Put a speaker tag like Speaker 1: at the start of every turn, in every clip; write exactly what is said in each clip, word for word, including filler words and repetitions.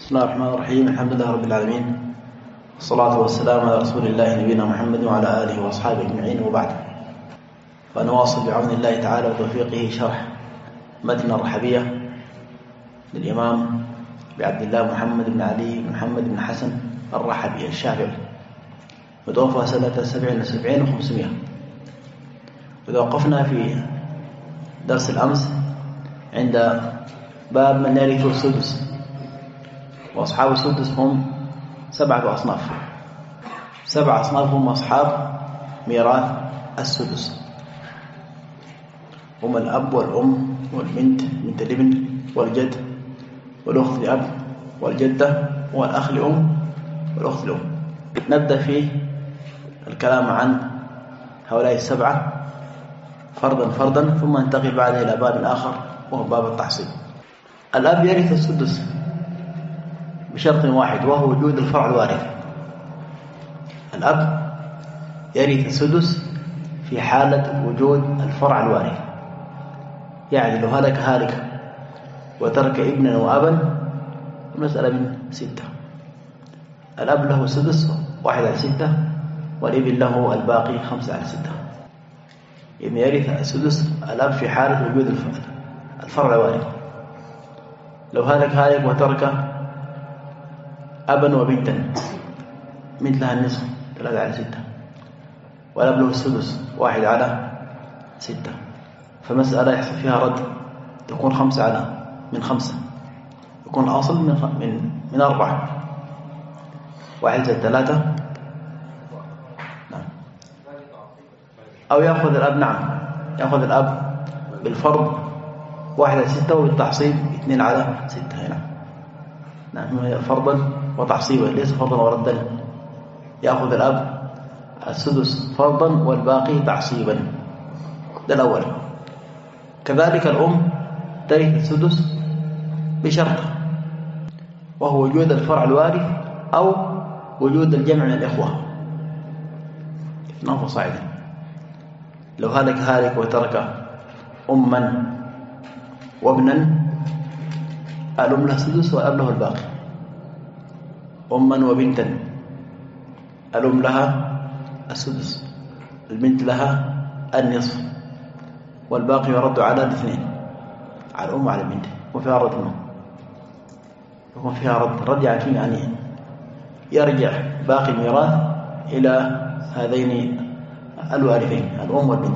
Speaker 1: بسم الله الرحمن الرحيم. الحمد لله رب العالمين، والصلاة والسلام على رسول الله نبينا محمد وعلى آله وأصحابه أجمعين، وبعد. فنواصل بعون الله تعالى وتوفيقه شرح متن الرحبية للإمام بعبد الله محمد بن علي بن محمد بن حسن الرحبي الشافعي، وتوفى سنة سبع وسبعين وخمسمائة. وإذا وقفنا في درس الأمس عند باب من يرث السدس، وأصحاب السدس هم سبعة أصناف. سبع أصناف هم أصحاب ميراث السدس، هم الأب والأم والبنت بنت الابن والجد والأخت لأب والجدة والأخ لأم والأخت لأم. نبدأ في الكلام عن هؤلاء السبعة فردا فردا، ثم ننتقل بعدها إلى باب آخر وهو باب التحصيل. الأب يرث السدس بشرط واحد، وهو وجود الفرع الوارث. الأب يرث السدس في حالة وجود الفرع الوارث، يعني لو هلك هالك وترك ابنا وأبا، المسألة من ستة. الأب له السدس واحد على ستة، والابن له الباقي خمسة على ستة. إذن يرث السدس الأب في حالة وجود الفرع الوارث. لو هلك هالك وترك أبا وبنتا مثلها النصف ثلاثة على ستة، والأب له السدس واحد على ستة، فمسألة يحصل فيها رد، تكون خمسة على من خمسة، يكون الأصل من من من أربعة، واحد زائد ثلاثة. نعم. أو يأخذ الأب نعم يأخذ الأب بالفرض واحد على ستة، وبالتعصيب اثنين على ستة. نعم نعم فرضا وتعصيبا، ليس فرضا وردا. يأخذ الأب السدس فرضا والباقي تعصيبا، ده الأول. كذلك الأم ترث السدس بشرط، وهو وجود الفرع الوارث أو وجود الجمع من الإخوة اثنان فصاعدا. لو هلك هالك وترك أما وابنا، الأم لها السدس والأب له الباقي. أما وبنتا، الأم لها السدس، البنت لها النصف، والباقي يرد على الاثنين، على الأم وعلى البنت. وفيها رد منه، يكون فيها رد رد يعني يعني يرجع باقي الميراث إلى هذين الوارثين الأم والبنت.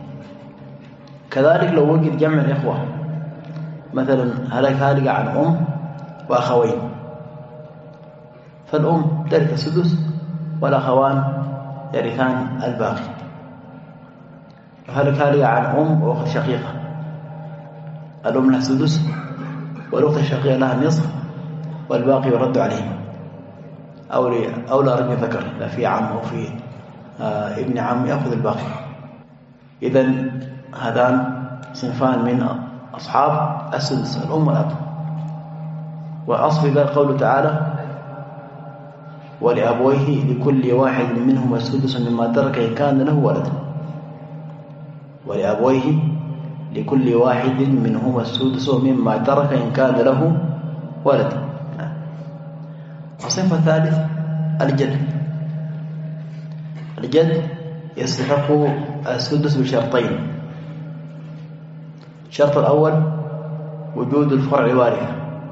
Speaker 1: كذلك لو وجد جمع الإخوة، مثلا هلك هالك عن أم وأخوين، فالأم ترث السدس والأخوان يرثان الباقي. هلك هالك عن أم وأخت شقيقة، الأم لها السدس والأخت الشقيقة لها النصف، والباقي يرد عليهم. أو أو لا رجل ذكر، لا في عم أو في آه ابن عم، يأخذ الباقي. إذن هذان صنفان من أصحاب السدس، الأم والأب. وأصل ذلك قوله تعالى: ولأبويه لكل واحد منهما السدس مما ترك إن كان له ولد. ولأبويه لكل واحد منهما السدس مما ترك إن كان له ولد. الصنف الثالث الجد. الجد يستحق السدس بشرطين. الشرط الأول وجود الفرع الوارث،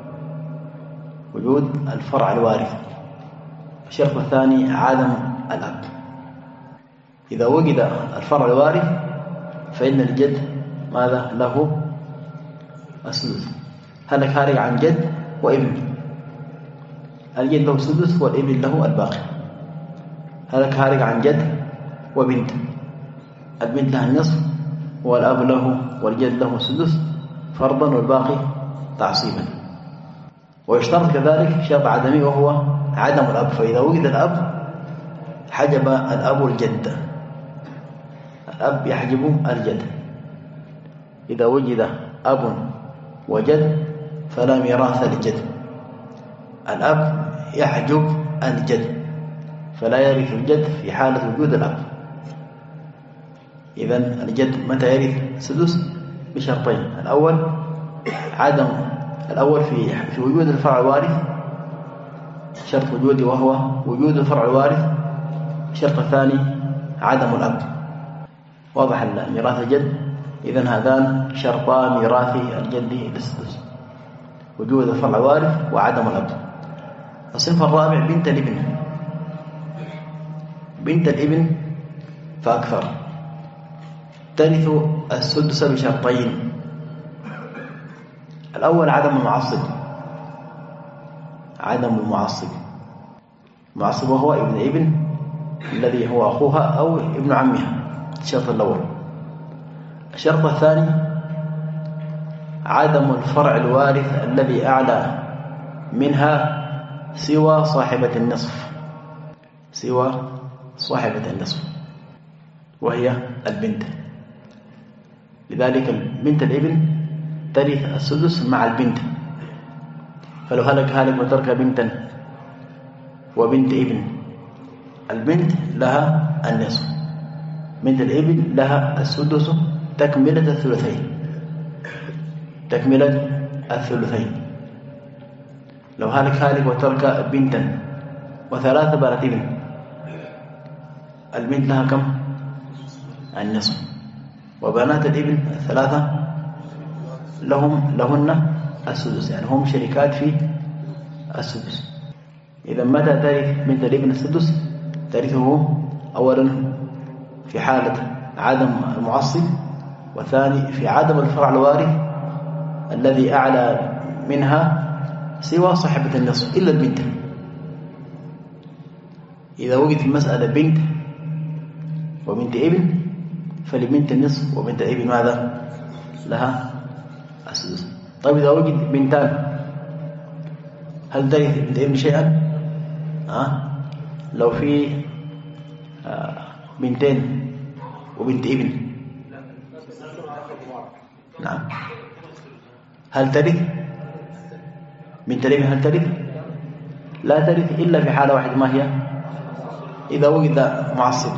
Speaker 1: وجود الفرع الوارث. الشرط الثاني عدم الأب. إذا وجد الفرع الوارث فإن الجد ماذا له السدس. هلك هالك عن جد وابن، الجد له السدس والابن له الباقي. هلك هالك عن جد وبنت، البنت لها النصف والأب له والجد له السدس فرضا والباقي تعصيبا. ويشترط كذلك شرط عدمي، وهو عدم الأب. فإذا وجد الأب حجب الأب الجد، الأب يحجب الجد. إذا وجد أب وجد فلا ميراث للجد. الأب يحجب الجد، فلا يرث الجد في حالة وجود الأب. إذن الجد متى يرث السدس؟ بشرطين. الأول عدم الأول في في وجود الفرع الوارث، شرط وجودي وهو وجود الفرع الوارث. الشرط الثاني عدم الأب. واضح ميراث الجد؟ إذن هذان شرطا ميراث الجد للسدس: وجود الفرع الوارث وعدم الأب. الصنف الرابع بنت الابن. بنت الابن فأكثر ترث السدس بشرطين: الأول عدم المعصب. عدم المعصب معصب وهو ابن ابن الذي هو أخوها أو ابن عمها، الشرط الأول. الشرط الثاني عدم الفرع الوارث الذي أعلى منها سوى صاحبة النصف، سوى صاحبة النصف وهي البنت. لذلك بنت الابن ترث السدس مع البنت، فلو هلك هالك وترك بنتا وبنت ابن، البنت لها النصف، بنت الابن لها السدس تكملة الثلثين، تكملة الثلثين. لو هلك هالك وترك بنتا وثلاث بنات ابن، البنت لها كم؟ النصف، وبنات الابن الثلاثة لهم لهن السدس، يعني هم شركات في السدس. إذا متى ترث بنت الابن السدس؟ ترثه أولا في حالة عدم المعصب، وثاني في عدم الفرع الوارث الذي أعلى منها سوى صاحبة النصف إلا البنت. إذا وجدت المسألة بنت وبنت ابن فلبنت النصف، وبنت الابن ماذا؟ لها السدس. طيب إذا وجد بنتان هل ترث بنت ابن شيئا؟ أه؟ لو في آه بنتين وبنت ابن، نعم، هل ترث بنت الابن؟ هل ترث؟ لا ترث إلا في حالة واحدة، ما هي؟ إذا وجد معصب،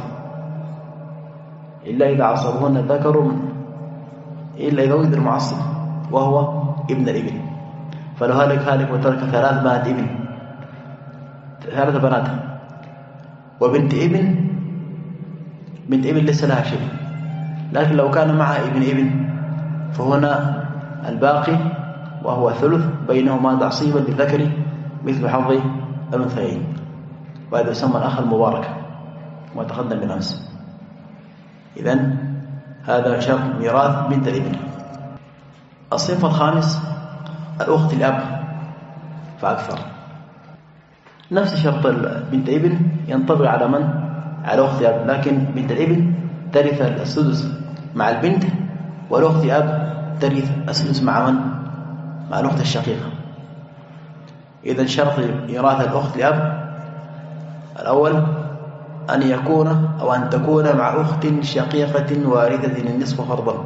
Speaker 1: إلا إذا عصبهن الذكر، إلا إذا وجد المعصب وهو ابن الابن. فلو هلك هالك وترك ثلاث بنات ابن، ثلاث بنات وبنت ابن، بنت ابن ليس لها شيء، لكن لو كان معها ابن ابن فهنا الباقي وهو ثلث، بينهما تعصيبا للذكر مثل حظ الأنثيين، وهذا يسمى الأخ المبارك وتقدم بالأمس. إذن هذا شرط ميراث بنت الابن. الصنف الخامس الأخت الأب فأكثر. نفس شرط بنت ابن ينطبق على من؟ على أخت أب، لكن بنت الابن ترث السدس مع البنت، والأخت أب ترث السدس مع من؟ مع الأخت الشقيقة. إذن شرط ميراث الأخت الأب الأول أن يكون أو أن تكون مع أخت شقيقة وارثة النصف فرضا،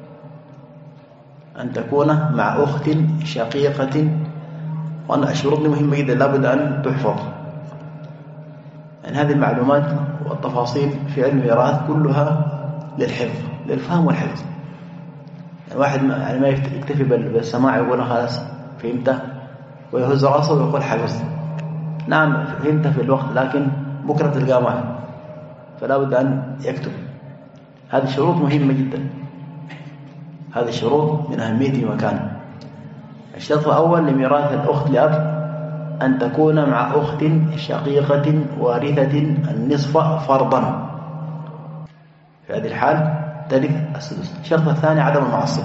Speaker 1: أن تكون مع أخت شقيقة. وأن الشروط مهمة جدا لابد أن تحفظ، يعني هذه المعلومات والتفاصيل في علم الميراث كلها للحفظ، للفهم والحفظ. يعني واحد يعني ما يكتفي بالسماع يقول خلاص فهمته ويهز راسه ويقول حفظت. نعم فهمته في الوقت، لكن بكرة تلقاه معه، فلا بد أن يكتب. هذه الشروط مهمة جدا، هذه الشروط من أهمية مكان. الشرط الأول لميراث الأخت لأب أن تكون مع أخت شقيقة وارثة النصف فرضا، في هذه الحال ترث السدس. الشرط الثاني عدم المعصب،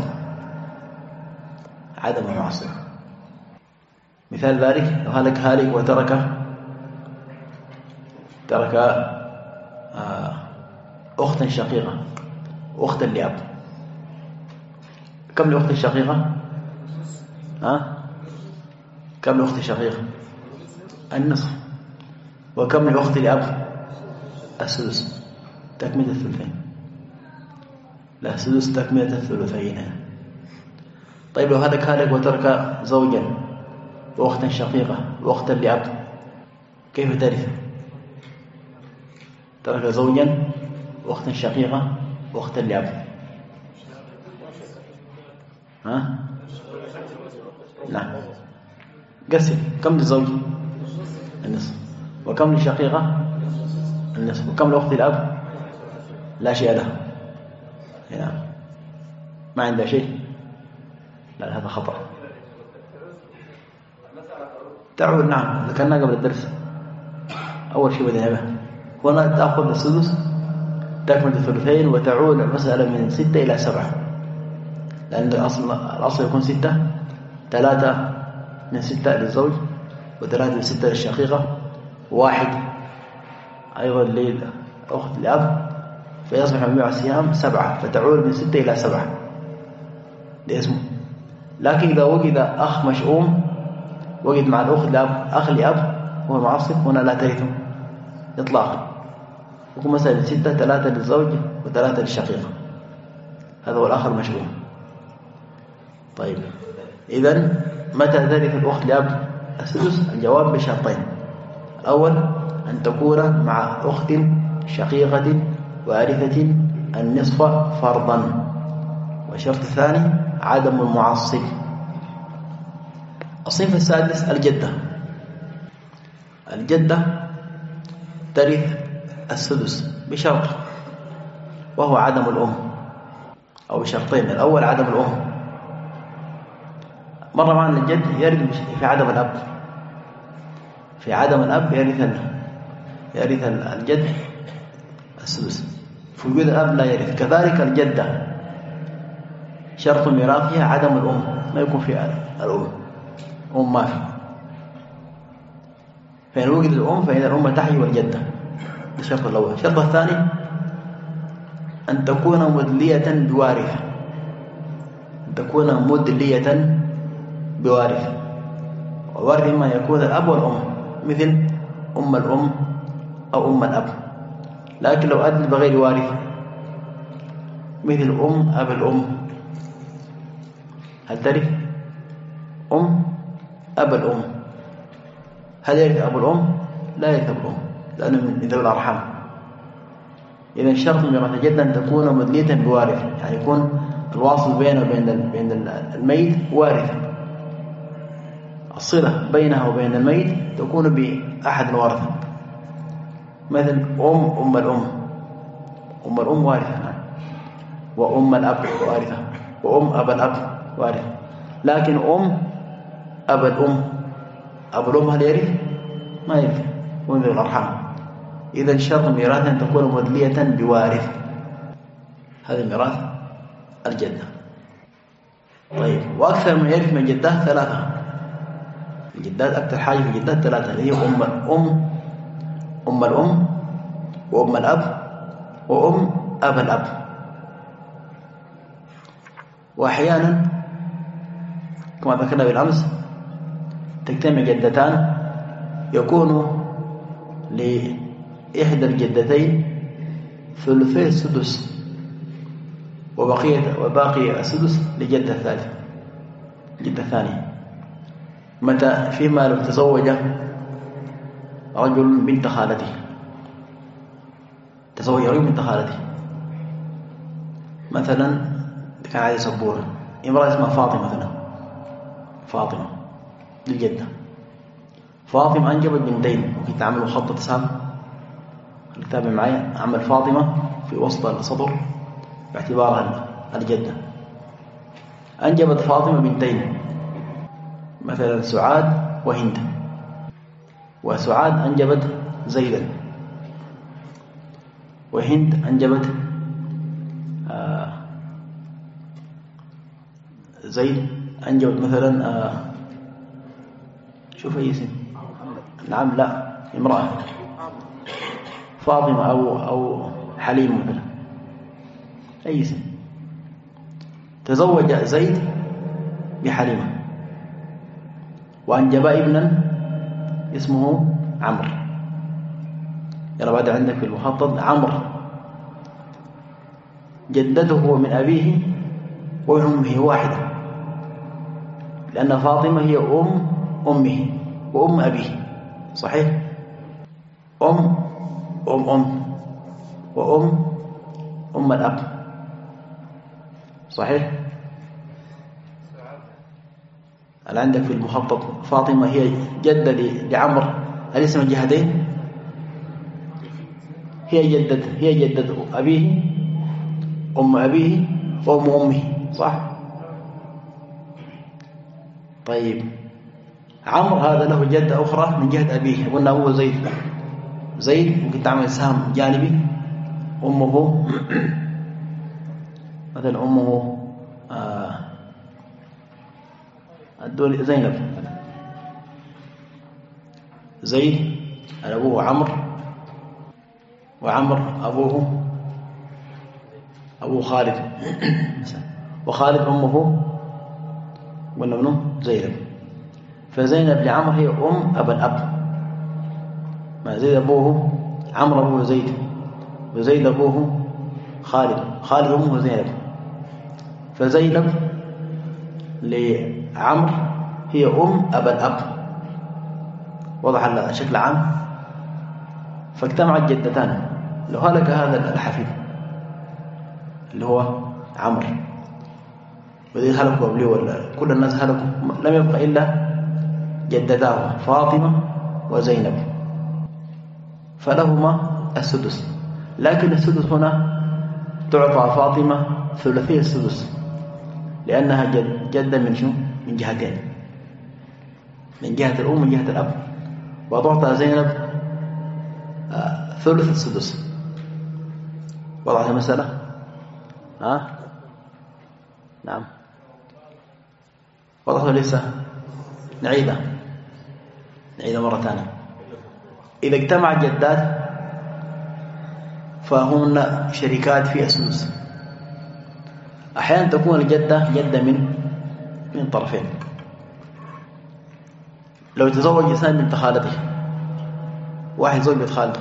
Speaker 1: عدم المعصب. مثال ذلك لو هلك هالك وترك ترك أختا شقيقة، أختا لأب. كم لأخت الشقيقة؟ ها؟ كم لأخت الشقيقة؟ النصف. وكم لأخت لأب؟ السدس، تكملة الثلثين. لا، السدس تكملة الثلثين. طيب لو هلك هالك وترك زوجا وأختا شقيقة وأختا لأب، كيف ترث؟ ترك زوجا وأختا شقيقة وأختا لأب. ها؟ نعم، قسم كم للزوج؟ النصف. وكم للشقيقة؟ النصف. وكم لأخت الأب؟ لا شيء له. نعم. ما عنده شيء؟ لا هذا خطأ. تعود. نعم ذكرنا قبل الدرس. أول شيء بدأنا به هنا تأخذ السدس تكمل الثلثين وتعود المسألة من ستة إلى سبعة، لأن الأصل, الأصل يكون ستة. ثلاثة من ستة للزوج وثلاثة من ستة للشقيقة وواحد أيضا للأخت الأب، فيصبح مجموع السهام سبعة، فتعود من ستة إلى سبعة. ده اسمه. لكن إذا وجد أخ مشؤوم وجد مع الأخت الأب أخ لأب هو المعصب، هنا لا ترثه إطلاقا. يكون مثلا ستة، ثلاثة للزوج وثلاثة للشقيقة، هذا هو الأخ المشؤوم. طيب إذن متى ترث الأخت لأب السدس؟ الجواب بشرطين: الأول أن تكون مع أخت شقيقة وارثة النصف فرضا، والشرط الثاني عدم المعصب. الصنف السادس الجدة. الجدة ترث السدس بشرط، وهو عدم الأم، أو بشرطين: الأول عدم الأم. مرة معنا الجد يرث في عدم الأب، في عدم الأب يرث يرث الجد السدس، في وجود الأب لا يرث. كذلك الجدة شرط ميراثها عدم الأم، ما يكون في الأم، أم ما في. فإن وجد الأم فإن الأم تحيي والجدة. الشرط الأول. الشرط الثاني أن تكون مدلية بوارثة، أن تكون مدلية بوارثة، والوارث إما يكون الأب والأم، مثل أم الأم أو أم الأب. لكن لو أدل بغير وارث مثل أم أب الأم، هل ترث؟ أم أب الأم، هل يرث أبو الأم؟ لا يرث أبو الأم، لأنه من ذوي الأرحام. إذا الشرط من ميراث الجد أن تكون مدلية بوارث، يعني يكون الواصل بينه وبين بين الميت وارثا، الصلة بينها وبين الميت تكون بأحد الوارثة، مثل أم أم الأم، أم الأم وارثة، وأم الأب وارثة، وأم أب الأب وارثة. لكن أم أب الأم أبو الأم هل يرث؟ ما يرث، من ذوي الأرحام. إذا شرط ميراث أن تكون مدلية بوارث، هذا ميراث الجدة. طيب، وأكثر من يرث من جدات ثلاثة. الجدات أكثر حاجة في الجدات ثلاثة، اللي هي أم الأم أم الأم وأم الأب وأم أب الأب. وأحيانا كما ذكرنا بالأمس تجتمع جدتان، يكون لإحدى الجدتين ثلثي السدس وبقية وباقي السدس لجدة الثالثة جدة الثانية. متى؟ فيما لو تزوج رجل بنت خالته، تزوج رجل بنت خالته، مثلا كان عليه سبورة، امرأة اسمها فاطمة مثلا، فاطمة للجدة. فاطمة أنجبت بنتين، وكنت أعمل مخطط سام الكتاب معي، أعمل فاطمة في وسط السطر باعتبارها الجدة. أنجبت فاطمة بنتين، مثلا سعاد وهند، وسعاد أنجبت زيدا، وهند أنجبت آه زيد أنجبت مثلا آه شوف أي اسم. نعم، لا، امرأة فاطمة أو أو حليم مثلا، أي اسم. تزوج زيد بحليمة وأنجب ابنا اسمه عمرو. يرى بعد عندك في المخطط عمرو جدته من أبيه ومن أمه واحدة، لأن فاطمة هي أم أمه وأم أبيه، صحيح؟ أم أم أم وأم أم الأب، صحيح؟ اللي عندك في المخطط فاطمة هي جدة لعمر أليس من جهتين؟ هي جدة هي جدة أبيه، أم أبيه وأم أمه، صح؟ طيب عمرو هذا له جدة أخرى من جهة أبيه، قلنا أبوه زيد. زيد ممكن تعمل سهم جانبي، أمه مثلا أمه آه الدول زينب. زيد أبوه عمرو، وعمرو أبوه أبوه خالد وخالد أمه قلنا منه زينب. فزينب لعمرو هي أم أبا الأب. ما زيد أبوه عمرو أبوه زيد، وزيد أبوه خالد، خالد أمه زينب. فزينب لعمرو هي أم أبا الأب. وضح الشكل عام. فاجتمعت جدتان. لو هلك هذا الحفيد اللي هو عمرو، وذي هلكوا قبله ولا كل الناس هلكوا، لم يبقى إلا جدتاه فاطمة وزينب، فلهما السدس. لكن السدس هنا تعطى فاطمة ثلاثي السدس، لأنها جد جدة من شو؟ من جهتين، من جهة الأم ومن جهة الأب. وتعطى زينب آه ثلث السدس. وضعت المسألة؟ ها؟ آه؟ نعم. وضعت ليس؟ نعيدها نعيدها مرة ثانية. إذا اجتمع جدات فهن شركات في السدس. أحيانا تكون الجدة جدة من من طرفين. لو تزوج إنسان بنت خالته، واحد زوج بنت خالته،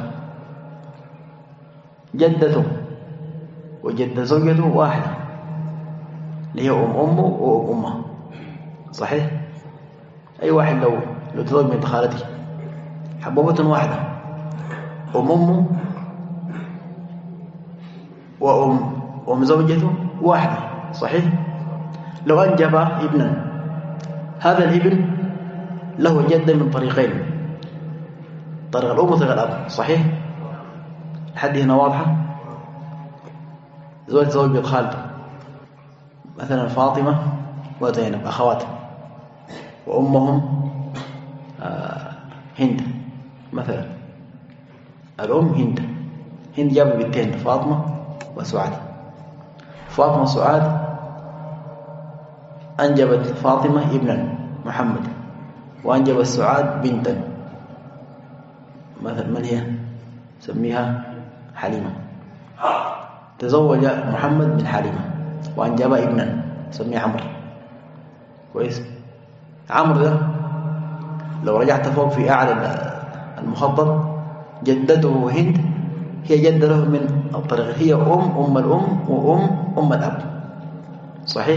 Speaker 1: جدته وجد زوجته واحدة، اللي هي أم أمه وأم أمه، صحيح؟ أي واحد لو لو تزوج بنت خالته حبوبة واحدة، أم أمه وأم أم زوجته واحدة، صحيح؟ لو أنجب ابنا، هذا الابن له جدة من طريقين، طريق الأم وطريق الأب، صحيح؟ لحد هنا واضحة؟ زوج زوج بنت خالته مثلا فاطمة وزينب أخوات، وأمهم آه هند مثلا، الأم هند، هند جابوا بنتين فاطمة وسعاد. فاطمة وسعاد أنجبت فاطمة ابنا محمد، وأنجبت سعاد بنتا مثلا من هي؟ سميها حليمة. تزوج محمد من حليمة وأنجب ابنا سميه عمرو. كويس؟ عمرو ده لو رجعت فوق في أعلى المخطط، جدته هند هي جدة له من الطريق، هي أم أم الأم وأم أم الأب، صحيح؟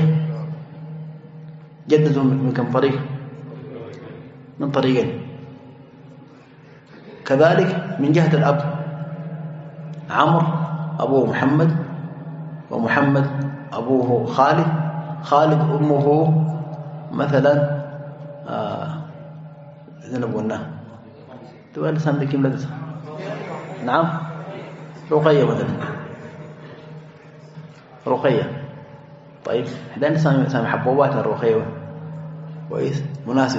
Speaker 1: جدته من كم طريق؟ من طريقين. كذلك من جهة الأب، عمرو أبوه محمد، ومحمد أبوه خالد، خالد أمه مثلا آه إذا نقولنا تقول لسان لكم لا تسا. نعم رقية مثلا، رقية. طيب إحنا نسمي سامي حبوبات الرقية، كويس مناسب.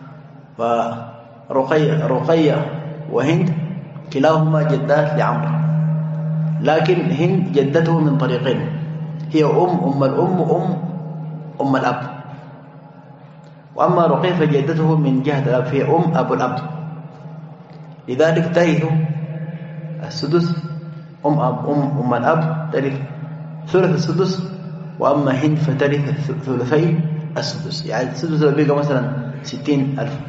Speaker 1: فرقية رقية وهند كلاهما جدات لعمرو، لكن هند جدته من طريقين، هي أم أم الأم وأم أم الأب. وأما رقية فجدته من جهة الأب، هي أم أبو الأب، لذلك ترث السدس. أم أب أم أم الأب ترث ثلث السدس، وأما هند فترث ثلثي السدس. يعني السدس لو بقى مثلا ستين ألف،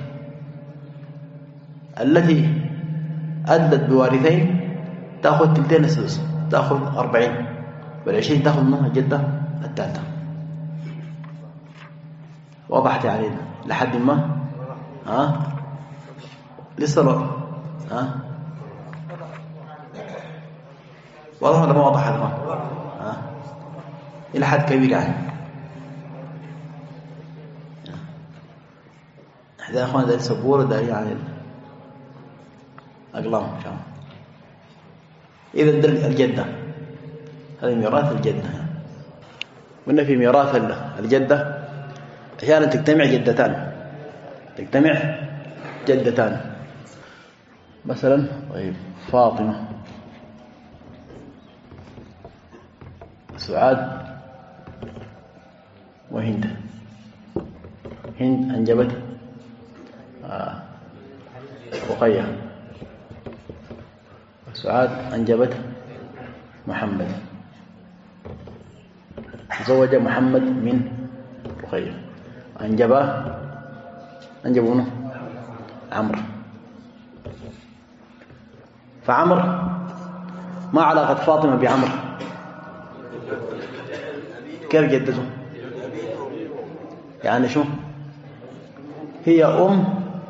Speaker 1: التي أدت بوارثين تأخذ تلتين السدس، تأخذ أربعين، والعشرين تأخذ منها جدة الثالثة. وضحت علينا لحد ما؟ ها لسه لو ها واضح ولا ما واضح هذا؟ ها إلى حد كبير يعني. إحدى أخوان ذا السبورة ده يعني أقلام إن شاء الله. إذا الجدة هذا ميراث الجدة. قلنا في ميراث الجدة أحيانا تجتمع جدتان تجتمع جدتان مثلا طيب فاطمة سعاد وهند. هند أنجبت آه. رقية، سعاد أنجبت محمد، تزوج محمد من رقية، أنجبا أنجبوا منه عمرو. فعمرو ما علاقة فاطمة بعمرو؟ كيف جدته؟ يعني شو هي أم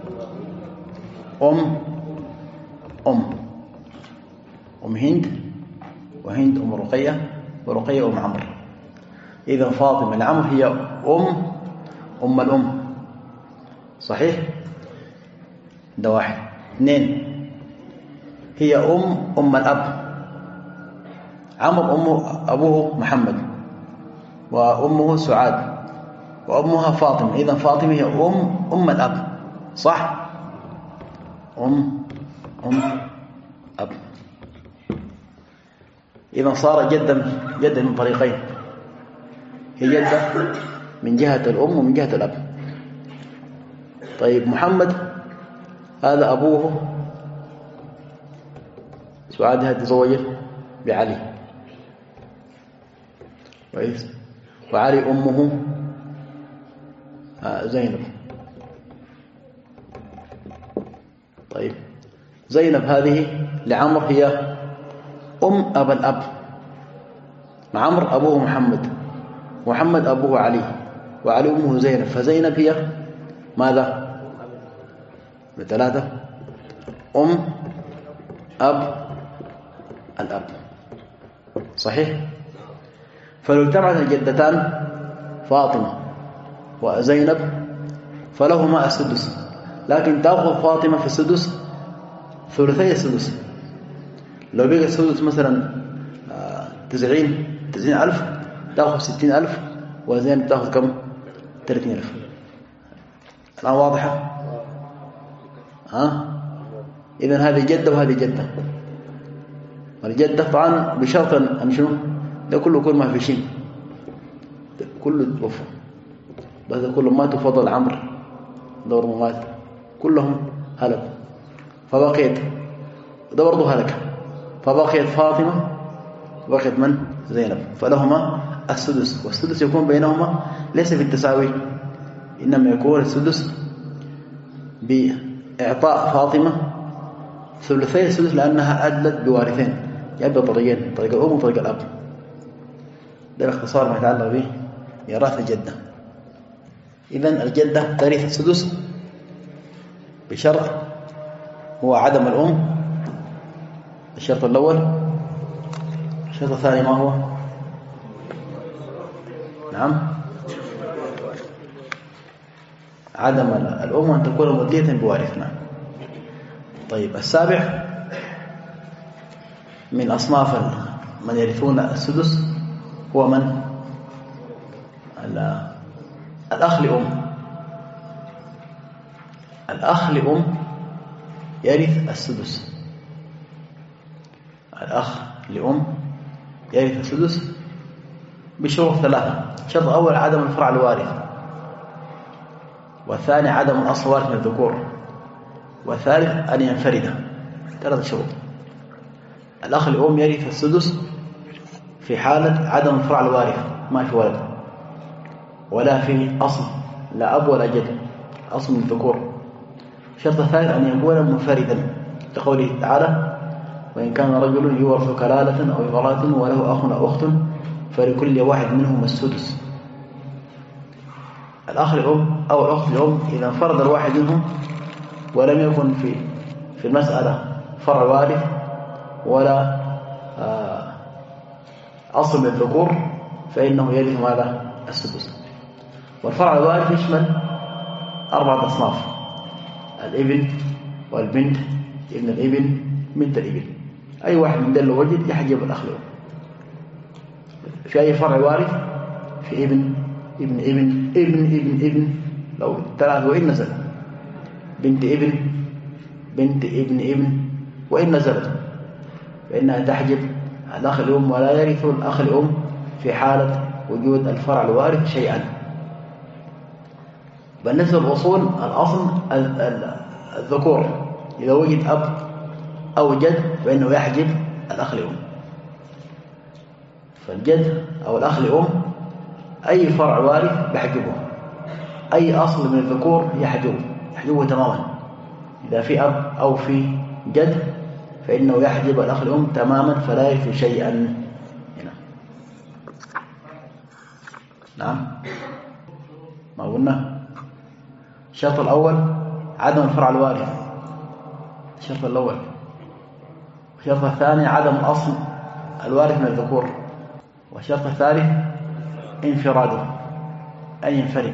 Speaker 1: أم أم أم هند، وهند أم رقية، ورقية أم عمرو. إذا فاطمة لعمرو هي أم أم الأم. صحيح؟ ده واحد. اثنين هي أم أم الأب. عمرو أمه أبوه محمد، وأمه سعاد، وأمها فاطمة. إذا فاطمة هي أم أم الأب. صح؟ أم أم أب. إذا صار جدا جدا من طريقين، هي جدة من جهة الأم ومن جهة الأب. طيب محمد هذا أبوه سعاد، هذا تزوجت بعلي كويس، وعلي أمه زينب. طيب زينب هذه لعمر هي أم أبا الأب. عمرو أبوه محمد، محمد أبوه علي، وعلي أمه زينب، فزينب هي ماذا؟ بثلاثة أم أب الأب. صحيح؟ فلو اجتمعت الجدتان فاطمة وزينب فلهما السدس، لكن تأخذ فاطمة في السدس ثلثي السدس. لو بقى السدس مثلا تسعين تسعين ألف تأخذ ستين ألف، وزينب تأخذ كم؟ ثلاثين ألف. الآن واضحة؟ ها؟ إذن هذه جدة وهذه جدة. والجدة طبعا بشرط أن شنو؟ ده كله يكون ما في شيء، كله توفى، بس كله ما تفضل عمرو دور ممات، كلهم هلك، فبقيت ده برضه هلك، فبقيت فاطمة، بقيت من؟ زينب، فلهما السدس. والسدس يكون بينهما ليس بالتساوي، إنما يكون السدس بإعطاء فاطمة ثلثي السدس، لأنها أدلت بوارثين، يبقى طريقين، طريق الأم وطريق الأب. ده باختصار ما يتعلق به ميراث الجدة. إذن الجدة ترث السدس بشرط هو عدم الأم، الشرط الأول. الشرط الثاني ما هو؟ نعم، عدم الأم أن تكون مدية بوارثنا. طيب السابع من أصناف من يرثون السدس هو من؟ الأخ لأم. الأخ لأم يرث السدس. الأخ لأم يرث السدس بشروط ثلاثة. الشرط الأول عدم الفرع الوارث، والثاني عدم الأصل وارث من الذكور، والثالث أن ينفرد. ثلاثة شروط. الأخ لأم يرث السدس في حالة عدم الفرع الوارث، ما في ولد ولا في أصل، لا أب ولا جد، أصل من الذكور. الشرط الثالث أن يكون منفردا، لقوله تعالى: وإن كان رجل يورث كلالة أو امرأة وله أخ أو أخت فلكل واحد منهم السدس. الأخ لأم أو الأخت لأم إذا انفرد الواحد منهم ولم يكن في في المسألة فرع وارث ولا أصل من الذكور فإنه يرث ماذا؟ السدس. والفرع الوارث يشمل أربعة أصناف: الابن والبنت ابن الابن بنت الابن. أي واحد من دول لو وجد يحجب الأخ له. في أي فرع وارث في ابن ابن ابن ابن ابن ابن لو ثلاث وإن نزل، بنت ابن بنت ابن ابن وإن نزلت فإنها تحجب الأخ الأم، ولا يرث الأخ الأم في حالة وجود الفرع الوارث شيئا. بالنسبة للأصول الأصل الذكور إذا وجد أب أو جد فإنه يحجب الأخ الأم. فالجد أو الأخ الأم أي فرع وارث بيحجبه، أي أصل من الذكور يحجبه يحجبه تماما. إذا في أب أو في جد فإنه يحجب الأخ الأم تماما فلا يرث شيئا. هنا نعم ما قلنا الشرط الأول عدم الفرع الوارث، الشرط الأول. الشرط الثاني عدم الأصل الوارث من الذكور، والشرط الثالث انفراده أن ينفرد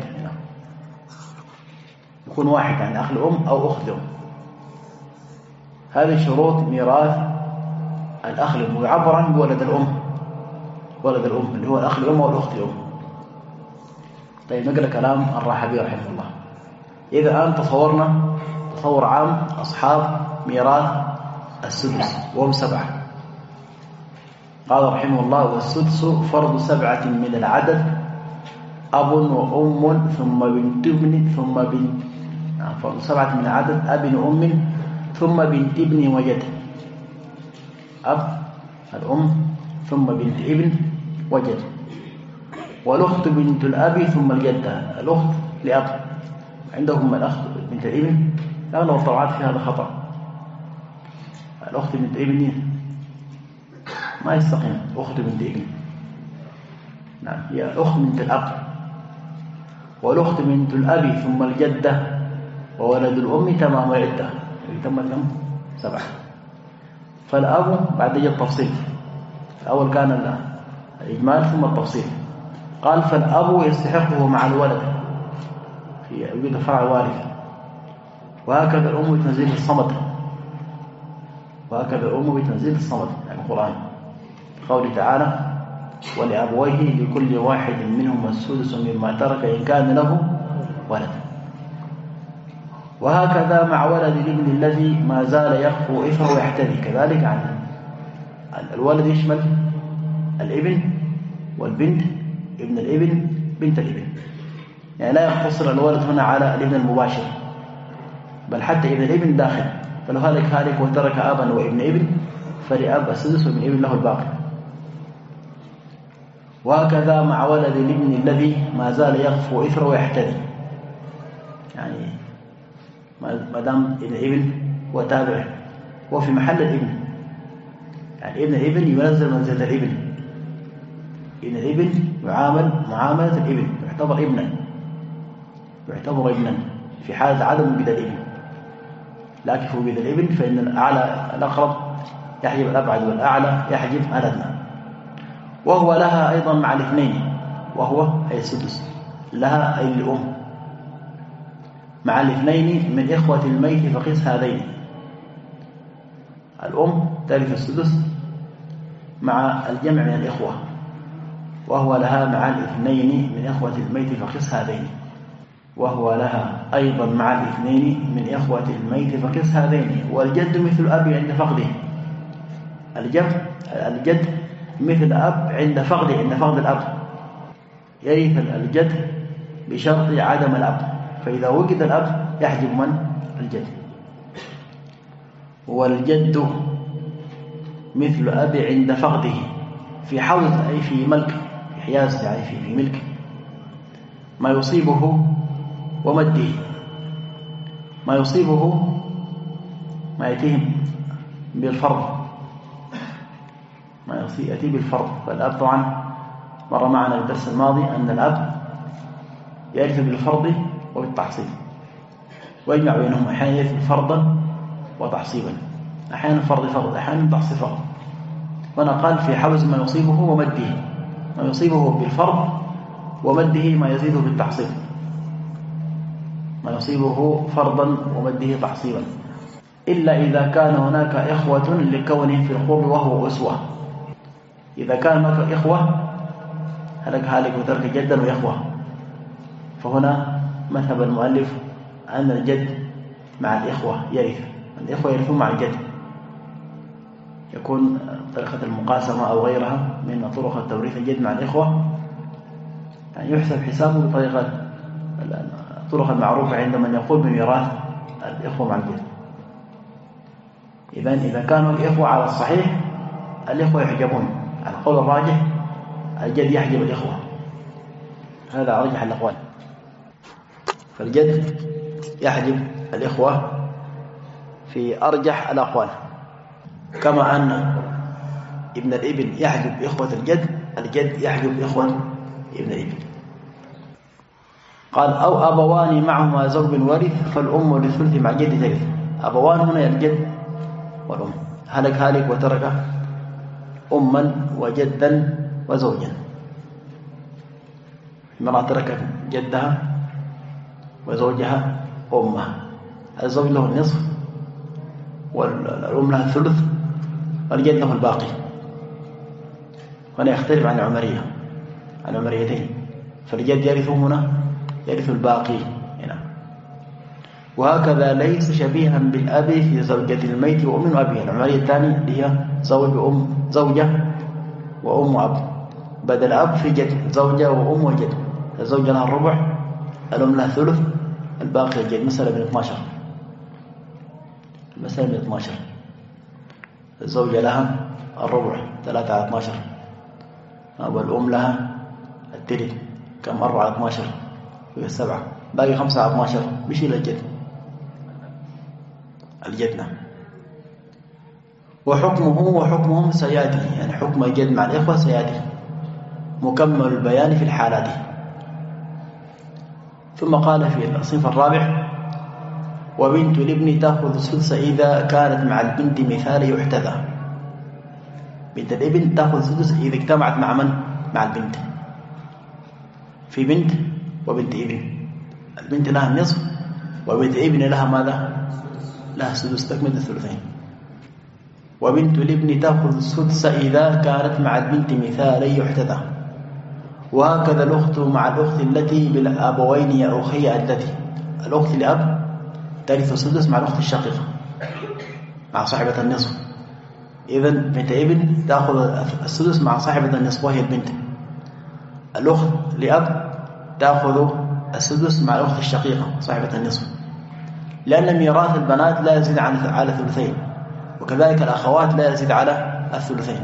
Speaker 1: يكون واحد عن أخ الأم أو أخت الأم. هذه شروط ميراث الأخ الأم، ويعبر عنه بولد الأم، ولد الأم اللي هو الأخ الأم والأخت الأم. طيب نقرأ كلام الراحبي رحمه الله. إذا الآن تصورنا تصور عام أصحاب ميراث السدس وهم سبعة. قال رحمه الله: والسدس فرض سبعة من العدد، أب وأم ثم بنت ابن ثم بنت، فرض سبعة من العدد أب وأم ثم بنت ابن وجد. أب الأم ثم بنت ابن وجد. والأخت بنت الأب ثم الجدة، الأخت لأب عندهم الأخت بنت الابن، لأنه الطبعات في هذا خطأ. الأخت بنت ابن ما يستقيم، أخت بنت ابن نعم هي الأخت بنت الأب. والأخت بنت الأب ثم الجدة وولد الأم تمام العدة، تم كم؟ سبعة. فالأب بعد يجي التفصيل، الأول كان الإجمال ثم التفصيل. قال: فالأب يستحقه مع الولد في وجود الفرع الوارث، وهكذا الأم بتنزيل الصمد، وهكذا الأم بتنزيل الصمد يعني القرآن قوله تعالى: ولأبويه لكل واحد منهم السدس مما ترك إن كان له ولد. وهكذا مع ولد الابن الذي ما زال يخفو إثره ويحتذي، كذلك عن الولد يشمل الابن والبنت، ابن الابن بنت الابن، يعني لا يقتصر الولد هنا على الابن المباشر، بل حتى ابن الابن داخل. فلو هلك هالك وترك أبا وابن ابن فلأب السدس وابن ابن له الباقي. وهكذا مع ولد الابن الذي ما زال يخفو إثره ويحتذي، يعني ما دام ابن ابن وتابعه وفي محل الابن، يعني ابن الابن ينزل منزلة الابن، ابن الابن يعامل معاملة الابن، يعتبر ابنا يعتبر ابنا في حالة عدم وجود الابن. لكن في وجود الابن فإن الأعلى الأقرب يحجب الأبعد، والأعلى يحجب الأدنى. وهو لها أيضا مع الاثنين، وهو أي السدس لها أي الأم مع الاثنين من إخوة الميت فقس هذين. الأم ترث السدس مع الجمع من الإخوة، وهو لها مع الاثنين من إخوة الميت فقس هذين. وهو لها أيضا مع الاثنين من إخوة الميت فقس هذين. والجد مثل الأب عند فقده، الجد الجد مثل أب عند فقده، عند فقد الأب يرث الجد بشرط عدم الأب، فإذا وجد الأب يحجب من؟ الجد. والجد مثل أب عند فقده في حوز أي في ملك، في حياز يعني في, في ملك، ما يصيبه ومده، ما يصيبه ما يأتيهم بالفرض، ما يأتي بالفرض. فالأب طبعا مر معنا الدرس الماضي أن الأب يرث بالفرض وبالتعصيب، ويجمع بينهم، أحيانا يرث فرضا وتعصيبا، أحيانا فرض فرض أحيانا تعصيب فرض. هنا قال في حوز ما يصيبه ومده، ما يصيبه بالفرض ومده ما يزيده بالتعصيب، ما يصيبه فرضا ومده تعصيبا. إلا إذا كان هناك إخوة لكونه في القرب وهو أسوة. إذا كان هناك إخوة هلك هالك وترك جدا وإخوة، فهنا مذهب المؤلف أن الجد مع الإخوة يرث، الإخوة يرثون مع الجد، يكون طريقة المقاسمة أو غيرها من طرق التوريث الجد مع الإخوة يعني يحسب حسابه بطريقة الطرق المعروفة عند من يقول بميراث الإخوة مع الجد. إذن إذا كانوا الإخوة على الصحيح الإخوة يحجبون، على القول الراجح الجد يحجب الإخوة، هذا أرجح الأقوال. فالجد يحجب الإخوة في أرجح الأقوال، كما أن ابن الابن يحجب إخوة الجد، الجد يحجب إخوة ابن الابن. قال أو أبوان معهما زوج ورث فالأم للثلث مع الجد ترث. أبوان هنا الجد والأم، هلك هالك وترك أما وجدا وزوجا. امرأة تركت جدها وزوجها أمها، الزوج له النصف والأم لها الثلث والجد له الباقي. هنا يختلف عن العمرية، عن العمريتين، فالجد يرث هنا يرث الباقي هنا. وهكذا ليس شبيها بالأب في زوجة الميت وأم وأبيه. العمرية الثانية اللي هي زوج وأم، زوجة وأم وأب، بدل أب في جد زوجة وأم وجد. الزوجة لها الربع، الأم لها الثلث، الباقي الجد. مسألة من اثني عشر، المسألة من اثني عشر، الزوجة لها الربع ثلاثة على اثني عشر، والأم لها التلت كم أربعة على اثني عشر وهي السبعة، باقي خمسة على اثني عشر بشيل الجد الجدنا. وحكمه وحكمهم سياتي، يعني حكم الجد مع الإخوة سياتي مكمل البيان في الحالات. ثم قال في الصنف الرابع وبنت الابن تأخذ السدس إذا كانت مع البنت مثال يحتذى. بنت الابن تأخذ السدس إذا اجتمعت مع من؟ مع البنت. في بنت وبنت ابن، البنت لها النصف وبنت ابن لها ماذا؟ لها السدس تكمل الثلثين. وبنت الابن تأخذ السدس إذا كانت مع البنت مثالي يحتذى. وهكذا الأخت مع الأخت التي بالأبوين يا أخي التي، الأخت لأب ترث السدس مع الأخت الشقيقة مع صاحبة النصف. إذن بنت ابن تأخذ السدس مع صاحبة النصف وهي البنت. الأخت لأب تأخذ السدس مع الأخت الشقيقة صاحبة النصف، لأن ميراث البنات لا يزيد على ثلثين، وكذلك الأخوات لا يزيد على الثلثين.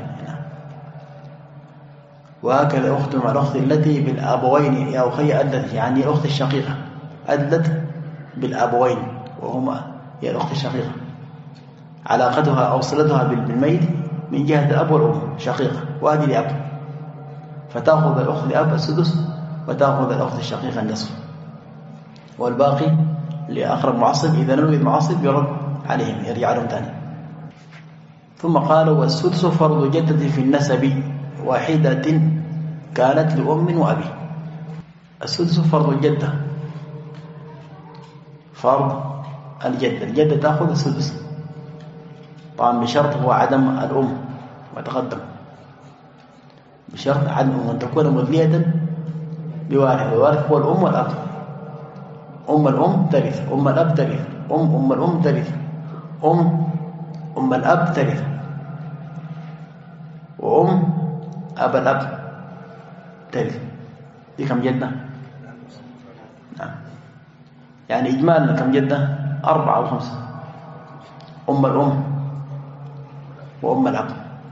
Speaker 1: وهكذا أخت مع الأخت التي بالأبوين يا أخي أدلت، يعني الأخت الشقيقة أدلت بالأبوين وهما هي الأخت الشقيقة، علاقتها أو صلتها بالميت من جهة الأب والأم شقيقة، وهذه لأب، فتأخذ الأخت لأب السدس وتأخذ الأخت الشقيقة النصف، والباقي لأقرب معصب. إذا لم يوجد معصب يرد عليهم، يرجع لهم ثاني. ثم قال والسدس فرض جدة في النسب واحدة كانت لأم وأبي. السدس فرض الجدة، فرض الجدة، الجدة تأخذ السدس طبعا بشرط هو عدم الأم، وتقدم بشرط عدم أن تكون مدلية بوارث، والوارث هو الأم والأب. أم الأم ترث، أم الأب ترث، أم أم الأم ترث، أم أم الأب ترث، وأم أب الأب ترث. دي كم جدة؟ نعم، يعني إجمالا كم جدة؟ أربعة أو خمسة. أم الأم وأم الأب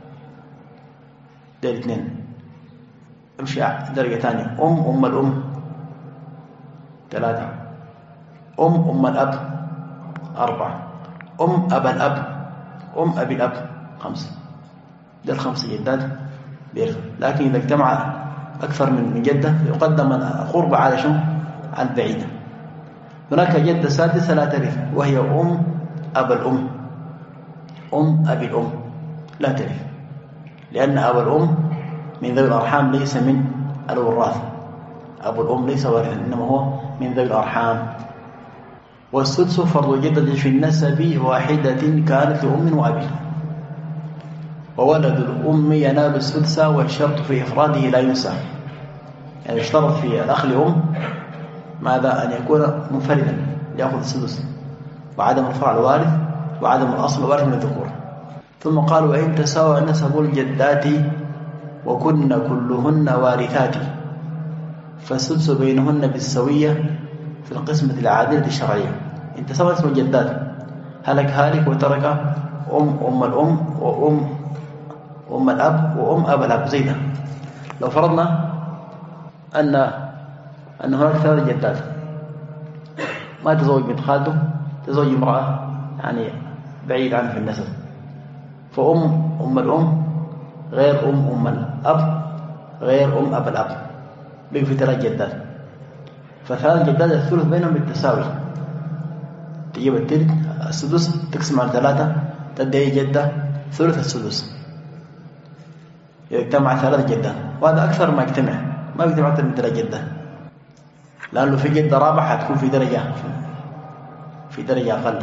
Speaker 1: دير اثنين. امشي درجة ثانية، أم أم الأم ثلاثة، أم أم الأب أربعة، أم أب الأب أم أبي الأب خمسة. ده الخمسة جدات بيرثوا، لكن إذا اجتمع أكثر من جدة يقدم القرب على شو؟ على البعيدة. هناك جدة سادسة لا ترث وهي أم أب الأم، أم أبي الأم لا ترث، لأن أب الأم من ذوي الأرحام ليس من الوراث. أبو الأم ليس وارثا، إنما هو من ذوي الأرحام. والسدس فرض جدة في النسب واحدة كانت لأم وأب، وولد الأم ينال السدس والشرط في إفراده لا ينسى. يعني اشترط في الأخ لأم ماذا؟ أن يكون منفردا ليأخذ السدس، وعدم الفرع الوارث، وعدم الأصل الوارث من الذكور. ثم قال وإن تساوى نسب الجدات وكن كلهن وارثات فالسدس بينهن بالسوية في القسمة العادلة الشرعية. إن تساوى نسب الجدات، هلك هالك وترك أم أم الأم وأم أم الأب وأم أب الأب زيدا. لو فرضنا أن أن هناك ثلاث جدات، ما تزوج بنت خالته، تزوج امرأة يعني بعيد عنه في النسب، فأم أم الأم غير أم أم الأب غير أم أب الأب، بقي في ثلاث جدات. فثلاث جدات الثلث بينهم بالتساوي، تجيب التلت السدس تقسم على ثلاثة تدي جدة ثلث السدس، يجتمع ثلاث جدات، وهذا أكثر ما يجتمع، ما يجتمع أكثر من ثلاث جدات، لأنه في جدة رابعة حتكون في درجة في درجة أقل.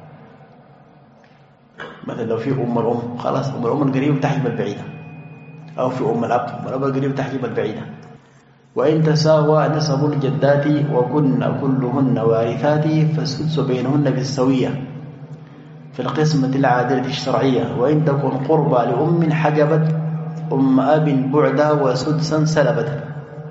Speaker 1: مثلا لو في أم الأم خلاص أم الأم القريبة تحجب البعيدة، أو في أم الأب أم الأب القريبة تحجب البعيدة. وإن تساوى نسب الجدات وكن كلهن وارثات فالسدس بينهن بالسوية في القسمة العادلة الشرعية. وإن تكن قربى لأم حجبت أم أب بعدا وسدسا سلبت.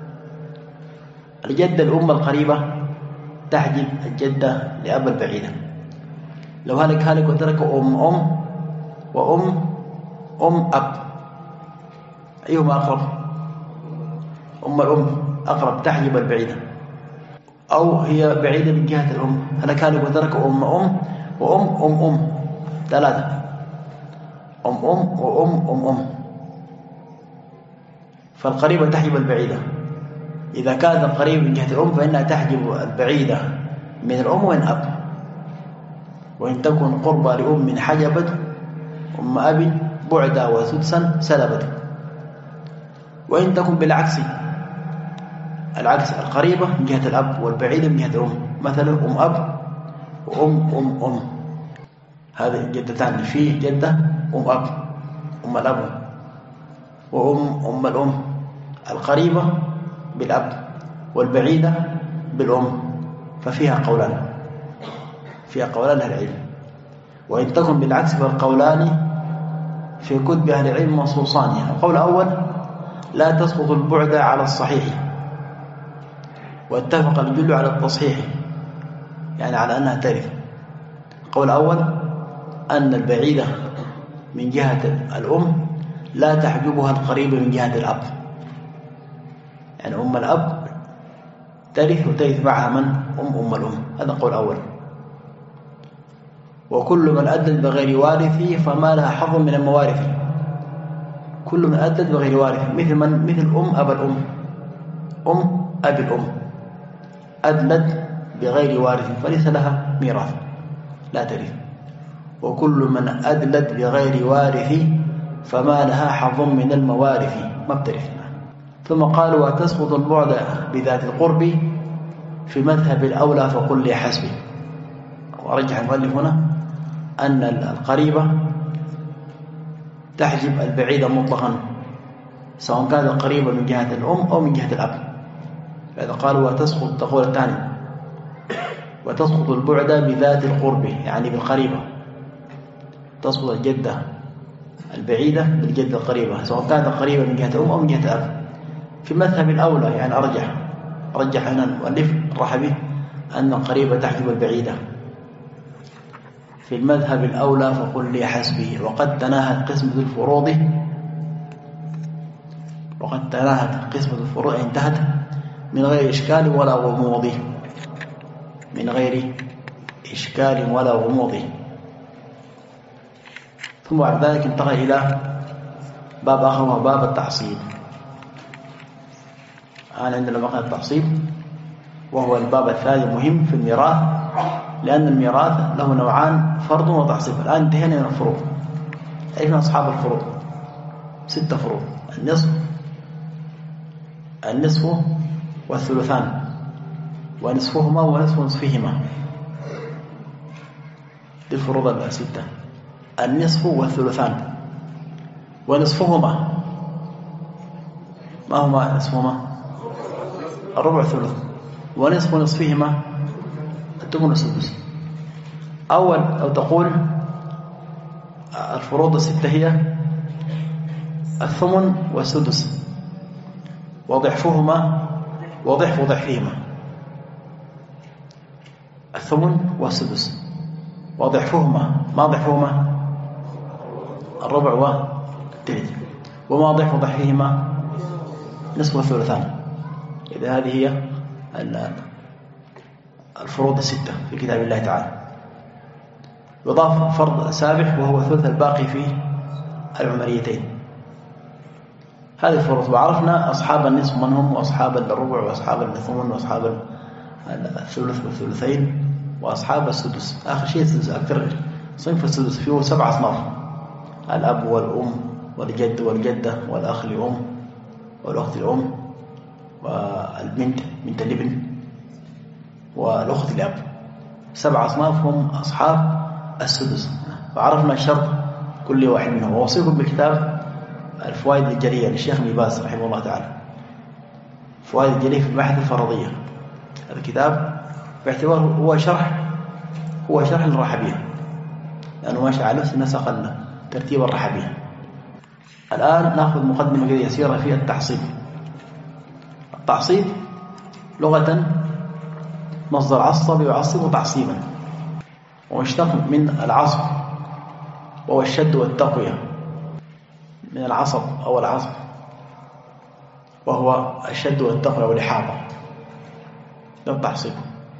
Speaker 1: الجدة الأم القريبة تحجب الجدة لأب البعيدة. لو هلك هلك وترك أم أم وأم أم أب، أيهما أقرب؟ أم الأم أقرب تحجب البعيدة، أو هي بعيدة من جهة الأم. هلك هلك وترك أم أم وأم أم أم ثلاثة، أم أم وأم أم أم، فالقريبة تحجب البعيدة. إذا كانت القريبة من جهة الأم فإنها تحجب البعيدة من الأم ومن أب. وإن تكن قربى لأم حجبت أم أب بعدا وسدسا سلبت. وإن تكن بالعكس، العكس القريبة من جهة الأب والبعيدة من جهة الأم، مثلا أم أب وأم أم أم، هذه جدتان، في جدة أم أب أم الأب وأم أم الأم، القريبة بالأب والبعيدة بالأم، ففيها قولان فيها قولان أهل العلم. وإن تكن بالعكس فالقولان في كتب أهل العلم مصوصان. القول الأول لا تسقط البعد على الصحيح، واتفق الجل على التصحيح، يعني على أنها ترث. القول الأول أن البعيدة من جهة الأم لا تحجبها القريبة من جهة الأب، يعني أم الأب ترث وترث معها من؟ أم أم الأم. هذا القول الأول. وكل من أدت بغير وارث فما لها حظ من الموارث. كل من أدت بغير وارث، مثل من؟ مثل أم أب الأم، أم أب الأم أدلت بغير وارث فليس لها ميراث، لا ترث. وكل من أدلت بغير وارث فما لها حظ من الموارث، ما بترث. ثم قال وتسقط البعد بذات القرب في مذهب الأولى فقل لي حسبي. ورجح المؤلف هنا أن القريبة تحجب البعيدة مطلقا، سواء كانت القريبة من جهة الأم أو من جهة الأب. فإذا قالوا وتسقط، تقول الثاني وتسقط البعد بذات القرب، يعني بالقريبة، تسقط الجدة البعيدة بالجدة القريبة، سواء كانت القريبة من جهة الأم أو من جهة الأب. في مذهب الأولى يعني أرجح رجح هنا المؤلف الرحبي أن القريبة تحجب البعيدة. في المذهب الأولى فقل لي حسبي. وقد تناهت قسمة الفروض وقد تناهت قسمة الفروض انتهت من غير إشكال ولا غموض من غير إشكال ولا غموض. ثم بعد ذلك انتقل إلى باب آخر وهو باب التعصيب. الآن عندنا باب التعصيب، وهو الباب الثاني مهم في الميراث، لأن الميراث له نوعان، فرض وتعصيب. الآن انتهينا من الفروض. أين أصحاب الفروض؟ ستة فروض: النصف النصف والثلثان ونصفهما ونصف نصفهما دي الفروض الستة. النصف والثلثان، ونصفهما ما هما نصفهما؟ الربع والثلث. ونصف نصفهما الثمن والسدس. أول أو تقول الفروض الستة هي الثمن والسدس وضعفهما وضعف ضعفهما. الثمن والسدس وضعفهما، ما ضعفهما؟ الربع والثلث. وما ضعف ضعفهما؟ نصف والثلثان. إذا هذه هي الفروض الستة في كتاب الله تعالى. يضاف فرض سابع وهو ثلث الباقي في العمريتين. هذه الفروض. وعرفنا أصحاب النصف من هم، وأصحاب الربع، وأصحاب الثمن، وأصحاب الثلث والثلثين، وأصحاب السدس. آخر شيء السدس. أكثر صنف السدس فيه سبع أصناف: الأب والأم والجد والجدة والأخ لأم والأخت لأم والبنت بنت الابن والأخت لأب. سبع أصناف هم أصحاب السدس. وعرفنا الشرط كل واحد منهم. ووصيكم بالكتاب الفوائد الجلية للشيخ ابن باز رحمه الله تعالى، فوائد الجلية في البحث الفرضية. هذا الكتاب باعتباره هو شرح هو شرح للرحبية، لأنه ماشي على نفس نسق ترتيب الرحبية. الآن نأخذ مقدمة يسيرة في التعصيب. التعصيب لغة مصدر عصب يعصب تعصيبا، ومشتق من العصب وهو الشد والتقوية، من العصب أو العصب وهو الشد والتقوية والإحاطة. ده التعصيب.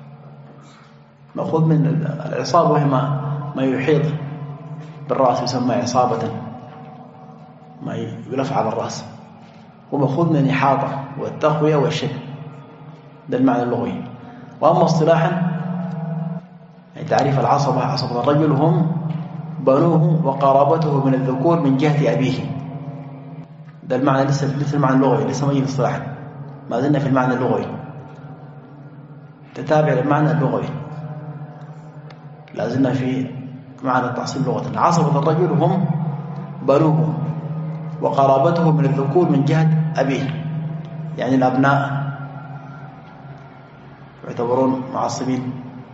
Speaker 1: مأخوذ من العصاب، وهي ما, ما يحيط بالرأس يسمى عصابة، ما يلف على الرأس. ومأخوذ من الإحاطة والتقوية والشد. ده المعنى اللغوي. وأما اصطلاحا تعريف العصبة: عصبة الرجل هم بنوه وقرابته من الذكور من جهة أبيه. ده المعنى لسه لسه المعنى اللغوي، لسه ما يجي الاصطلاح، ما زلنا في المعنى اللغوي. تتابع المعنى اللغوي، لازلنا في معنى التعصيب لغة. عصبة الرجل هم بنوه وقرابته من الذكور من جهة أبيه، يعني الأبناء يعتبرون معصبين،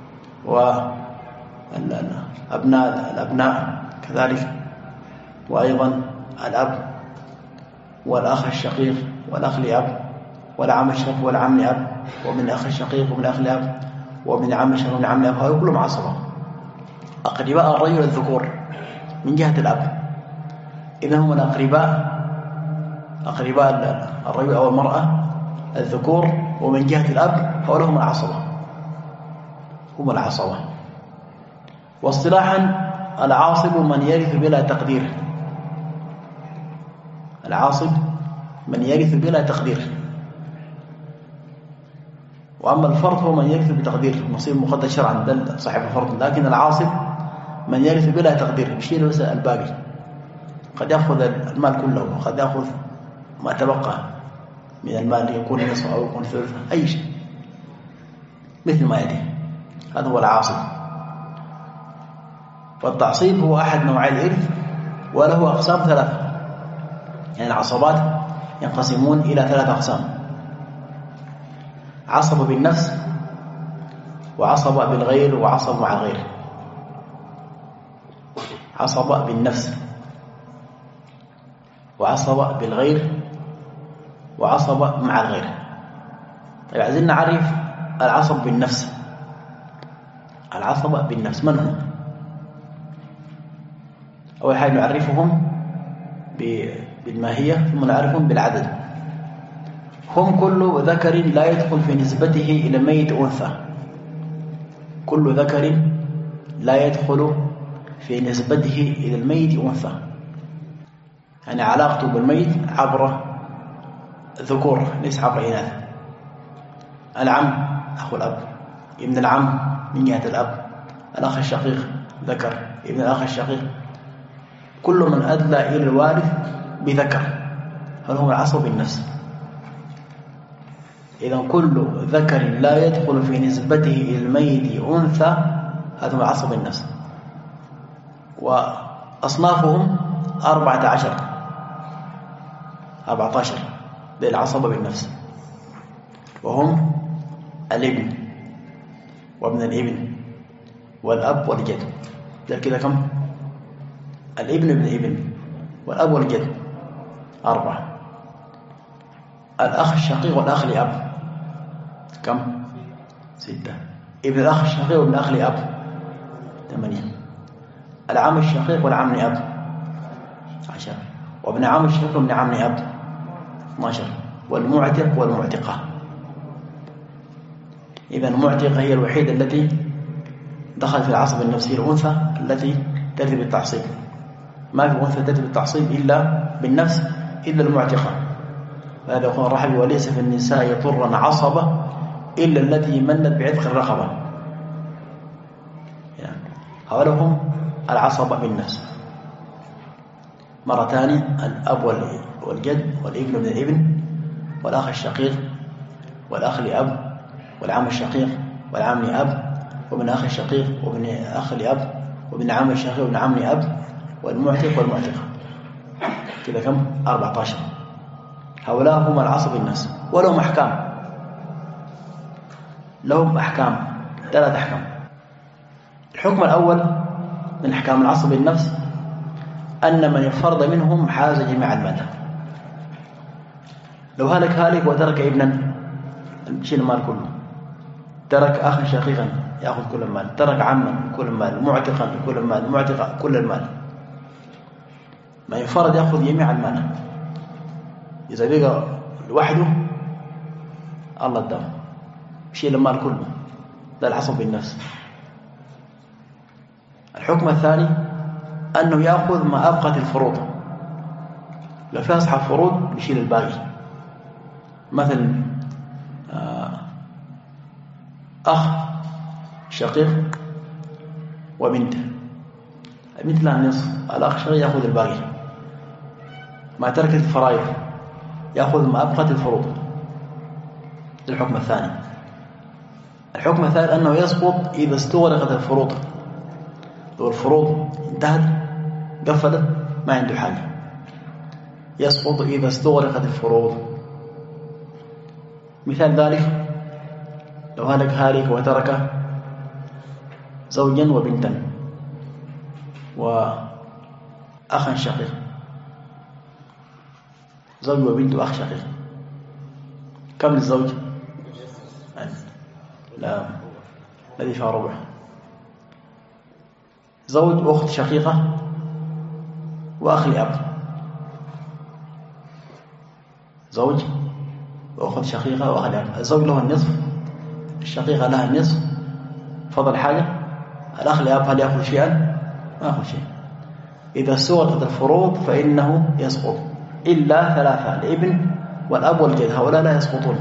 Speaker 1: وأبناء الأبناء كذلك، وأيضا الأب والأخ الشقيق والأخ لأب والعم الشقيق والعم لأب، ومن الأخ الشقيق ومن الأخ لأب ومن العم الشقيق ومن العم لأب. هؤلاء كلهم عصبة. أقرباء الرجل الذكور من جهة الأب، إذا هم الأقرباء أقرباء الرجل أو المرأة الذكور، ومن جهة الأب هؤلاء هم العصبة هم العصبة. واصطلاحا العاصب من يرث بلا تقدير. العاصب من يرث بلا تقدير. وأما الفرد هو من يرث بتقدير، نصيب مقدر شرعا، ده صاحب الفرد. لكن العاصب من يرث بلا تقدير، يشيل بس الباقي. قد يأخذ المال كله، وقد يأخذ ما تبقى من المال، يكون نصف أو يكون ثلث، أي شيء مثل ما يدي. هذا هو العاصب. والتعصيب هو أحد نوعي الإرث، وله أقسام ثلاثة. يعني العصبات ينقسمون إلى ثلاثة أقسام: عصب بالنفس، وعصب بالغير، وعصب مع الغير. عصب بالنفس، وعصب بالغير، وعصب مع الغير. طيب، عايزين نعرف العصب بالنفس. العصب بالنفس من هم؟ أول حاجة نعرفهم بالماهية، ثم نعرفهم بالعدد. هم كل ذكر لا يدخل في نسبته إلى ميت أنثى. كل ذكر لا يدخل في نسبته إلى الميت أنثى، يعني علاقته بالميت عبر ذكور ليس عبر إناث. العم أخو الأب، ابن العم من جهة الأب، الأخ الشقيق ذكر، ابن الأخ الشقيق، كل من أدلى إلى الوارث بذكر، هل هم العصب بالنفس. إذا كل ذكر لا يدخل في نسبته إلى الميت أنثى، هذا هو العصب بالنفس. وأصنافهم أربعة عشر أربعة عشر للعصبة بالنفس، وهم الابن وابن الابن والأب والجد. ده كده كم؟ الابن ابن ابن والأب والجد أربعة. الأخ الشقيق والأخ لأب كم؟ ستة. ابن الأخ الشقيق وابن الأخ لأب ثمانية. العم الشقيق والعم لأب عشرة. وابن عم الشقيق وابن عم لأب اثناشر. والمعتق والمعتقة. إذا المعتقة هي الوحيدة التي دخلت في العصب النفسي، الأنثى التي تأتي بالتعصيب. ما في أنثى تأتي بالتعصيب إلا بالنفس إلا المعتقة. هذا يقول الرحبي: وليس في النساء يطرن عصبة إلا التي منت بعتق الرقبة. يعني هؤلاء هم العصبة بالنفس. مرة ثانية: الأب والجد والابن ابن الابن والأخ الشقيق والأخ لأب والعم الشقيق والعم لأب وابن أخ الشقيق وابن أخ لأب وابن عم الشقيق وابن عم لأب والمعتق والمعتقة. كده كم؟ أربعة عشر. هؤلاء هم العصب النفس، ولهم أحكام. لهم أحكام، ثلاث أحكام. الحكم الأول من أحكام العصب النفس أن من يفرد منهم حاز جميع المال. لو هلك هالك وترك ابنا يشيل المال كله، ترك أخا شقيقا يأخذ كل المال، ترك عما كل المال، معتقا كل المال، معتقا كل المال. من يفرد يأخذ جميع المال. إذا بقى لوحده الله الدم يشيل المال كله. ده العصب بالنفس. الحكم الثاني أنه يأخذ ما أبقت الفروض. لو في أصحاب فروض يشيل الباقي. مثل أخ شقيق وبنت، البنت لها نصف، الأخ شقيق يأخذ الباقي. ما تركت الفرائض يأخذ ما أبقت الفروض. الحكم الثاني. الحكم الثالث أنه يسقط إذا استغرقت الفروض. لو الفروض انتهت قفلت ما عنده حاجة، يسقط إذا استغرقت الفروض. مثال ذلك: لو هلك هالك وترك زوجا وبنتا وأخا شقيق، زوج وبنت وأخ شقيق، كم للزوج؟ لا، الذي فيها ربع. زوج وأخت شقيقة وأخ لأب. زوج وأخت شقيقة وأخ لأب. الزوج له النصف، الشقيقة لها النصف، فضل حاجة. الأخ لأب هل يأخذ شيئا؟ ما يأخذ شيئا. إذا سقطت الفروض فإنه يسقط إلا ثلاثة: الابن والأب والجد. هؤلاء لا يسقطون.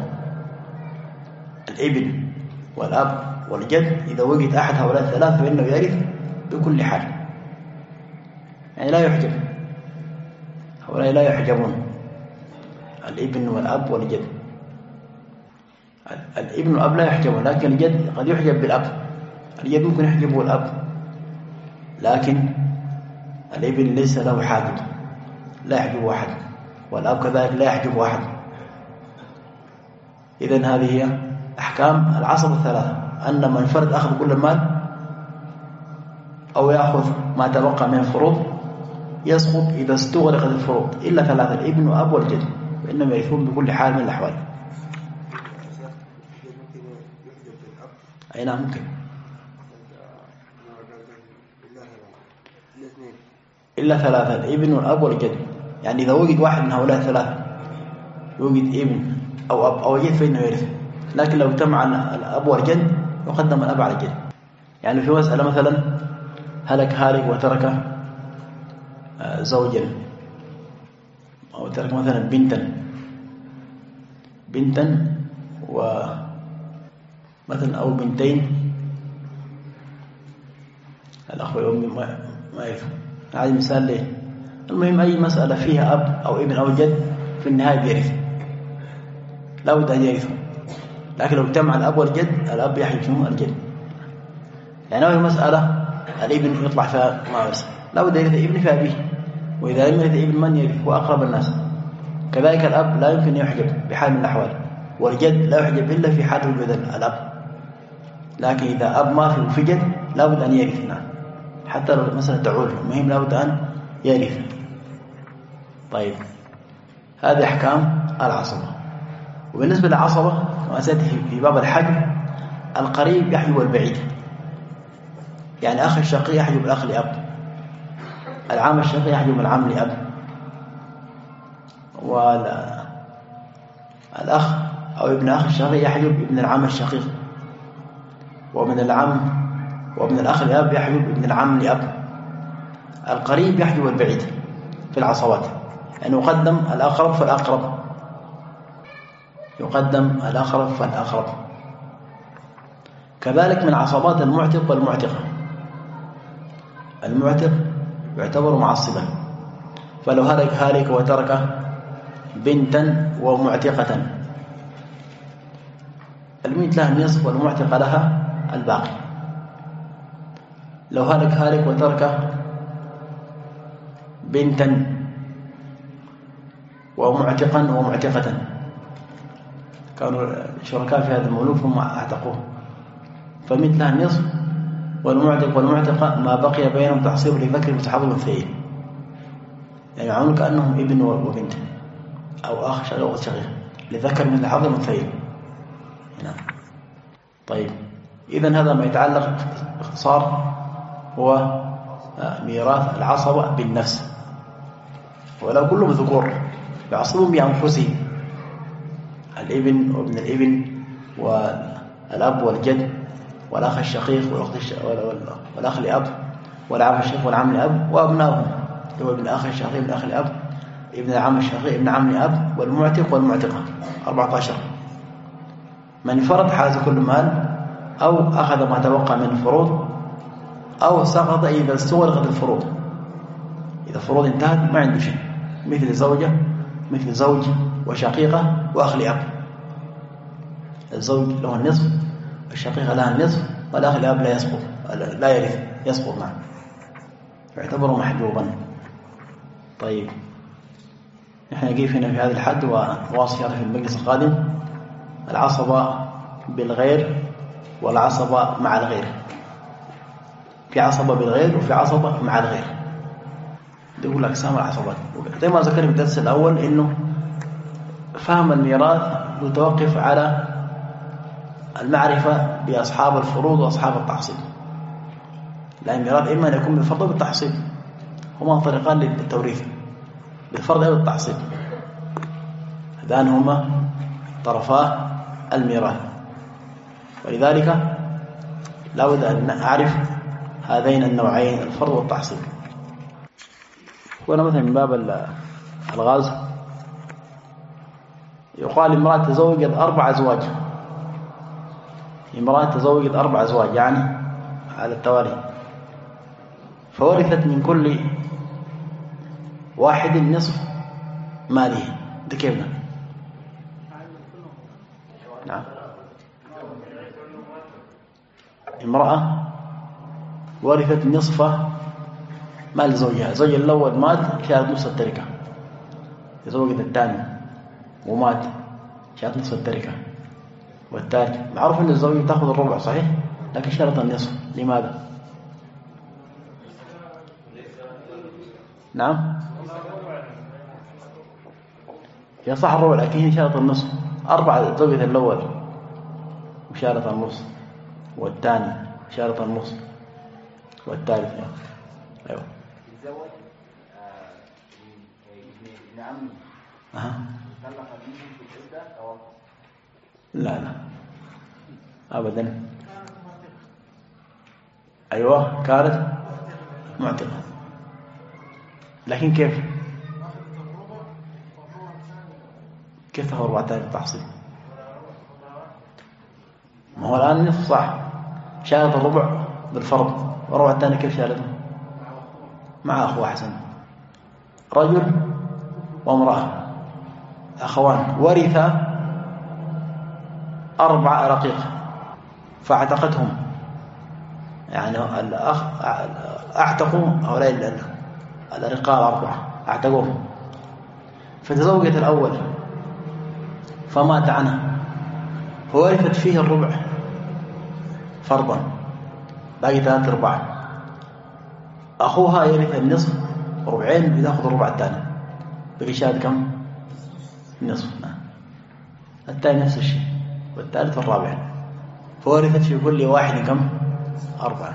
Speaker 1: الابن والأب والجد إذا وجد أحد هؤلاء الثلاثة فإنه يرث بكل حال، يعني لا يحجب. هؤلاء لا يحجبون، الابن والأب والجد. الابن والأب لا يحجبون، لكن الجد قد يحجب بالأب. الجد ممكن يحجبه الأب، لكن الابن ليس له حاجب، لا يحجب أحد، والأب كذلك لا يحجب أحد. إذن هذه هي أحكام العصب الثلاثة: أن من فرد أخذ كل المال أو يأخذ ما تبقى من الفروض، يسقط إذا استغرقت الفروض إلا ثلاثة: الابن والأب والجد، فإنهم يرثون بكل حال من الأحوال. أي نعم ممكن. إلا ثلاثة: الابن والأب والجد. يعني إذا وجد واحد من هؤلاء الثلاثة، يوجد ابن أو أب أو جد، فإنه يرث. لكن لو اجتمع الأب والجد يقدم الأب على الجد. يعني في مسألة مثلا هلك هالك وترك زوجا، أو ترك مثلا بنتا بنتا ومثلا أو بنتين، الأخ والأم ما ما يفهم. هذا مثال ليه. المهم أي مسألة فيها أب أو ابن أو جد في النهاية بيرث، لا بد أن يرثوا. لكن لو اجتمع الأب والجد الأب يحجب الجد. يعني أول مسألة الابن يطلع فيها ما بس لا بد يرث ابن في أبيه، وإذا لم يرث ابن من يرث؟ وأقرب الناس. كذلك الأب لا يمكن أن يحجب بحال من الأحوال، والجد لا يحجب إلا في حال وجود الأب، لكن إذا أب ما في وفي جد لا بد أن يرث. نعم، حتى لو مسألة تعول المهم لا بد أن يرث. طيب، هذه أحكام العصبة. وبالنسبة للعصبة كما سيأتي في باب الحجب، القريب يحجب البعيد، يعني أخ الشقيق يحجب الأخ لأب، العم الشقيق يحجب العم لأب، والأخ أو ابن أخ الشقيق يحجب ابن العم الشقيق، ومن العم وابن الأخ لأب يحجب ابن العم لأب. القريب يحجب البعيد في العصبات، يعني يقدم الأقرب فالأقرب، يقدم الأقرب فالأقرب. كذلك من عصبات المعتق والمعتقة، المعتق يعتبر معصبا، فلو هلك هالك وترك بنتا ومعتقة، البنت لها النصف والمعتقة لها الباقي. لو هلك هالك وترك بنتا ومعتقا ومعتقة، كانوا شركاء في هذا المولود ثم اعتقوه، فالبنت لها النصف والمعتق والمعتقة ما بقي بينهم تعصيب لذكر متحضر الأنثيين، يعني يعملون كأنهم ابن وبنت أو أخ شقيق أو أخت شقيقة لذكر مثل حظ الأنثيين. نعم. طيب، إذن هذا ما يتعلق باختصار هو ميراث العصبة بالنفس، ولو كلهم ذكور يعصبون بأنفسهم، الابن وابن الابن والأب والجد والأخ الشقيق والأخت والأخ لأب والعم الشقيق والعم لأب وأبنائهم، هو ابن الأخ الشقيق ابن الأخ لأب ابن العم الشقيق ابن عم لأب والمعتق والمعتقة أربعة عشر. من فرض حاز كل مال أو أخذ ما توقع من الفروض أو سقط إذا استغرقت الفروض، إذا الفروض انتهت ما عنده شيء، مثل زوجة مثل زوج وشقيقة وأخ لأب، الزوج له النصف، الشقيقة لها النصف، والأخ لأب لا يسقط لا يرث يسقط معه، يعتبر محجوبا. طيب، نحن نقف هنا في هذا الحد وواصل هذا في المجلس القادم، العصبة بالغير والعصبة مع الغير، في عصبة بالغير وفي عصبة مع الغير، يقول أقسام العصبات. زي ما ذكر في الدرس الأول إنه فهم الميراث متوقف على المعرفة بأصحاب الفروض وأصحاب التعصيب، لأن الميراث إما أن يكون بالفرض وبالتعصيب، هما طريقان للتوريث، بالفرض أو بالتعصيب، هذان هما طرفا الميراث، ولذلك لا بد أن أعرف هذين النوعين الفرض والتعصيب. هنا مثلا من باب الغاز يقال امرأة تزوجت أربع أزواج، امرأة تزوجت أربع أزواج يعني على التوالي، فورثت من كل واحد نصف ماله، ده كيف؟ نعم، امرأة ورثت نصف مال زوجها، زوج الأول مات شارت نصف التركة، تزوجت الثاني ومات شارت نصف التركة، والثالث معروف أن الزوجة تأخذ الربع صحيح، لكن شارت النصف، لماذا؟ نعم، هي صح الربع لكن هي شارت النصف، أربعة زوجة الأول وشارت النصف، والثاني شارت النصف، والثالث يعني. أيوه
Speaker 2: يتزوج ابن عمي
Speaker 1: أها
Speaker 2: طلق منه في العدة توقف؟
Speaker 1: لا لا أبدا. أيوه كانت معتقة، لكن كيف كيف تاخذ أربعة آلاف التحصيل؟ ما هو الآن نصف صح، شارت الربع بالفرض، والربع الثاني كيف شارته؟ مع أخوة أحسن، رجل وامرأة أخوان ورثا أربع رقيق فاعتقتهم، يعني الأخ أعتقوا هؤلاء الأرقاء الأربعة أعتقوهم، فتزوجت الأول فمات عنها فورثت فيه الربع فرضا، باقي ثلاثة أرباع. أخوها يرث النصف ربعين بتأخذ الربع الثاني، بقي شاهد كم؟ نصف. الثاني نفس الشيء، والثالث والرابع، فورثت في كل واحد كم؟ أربعة.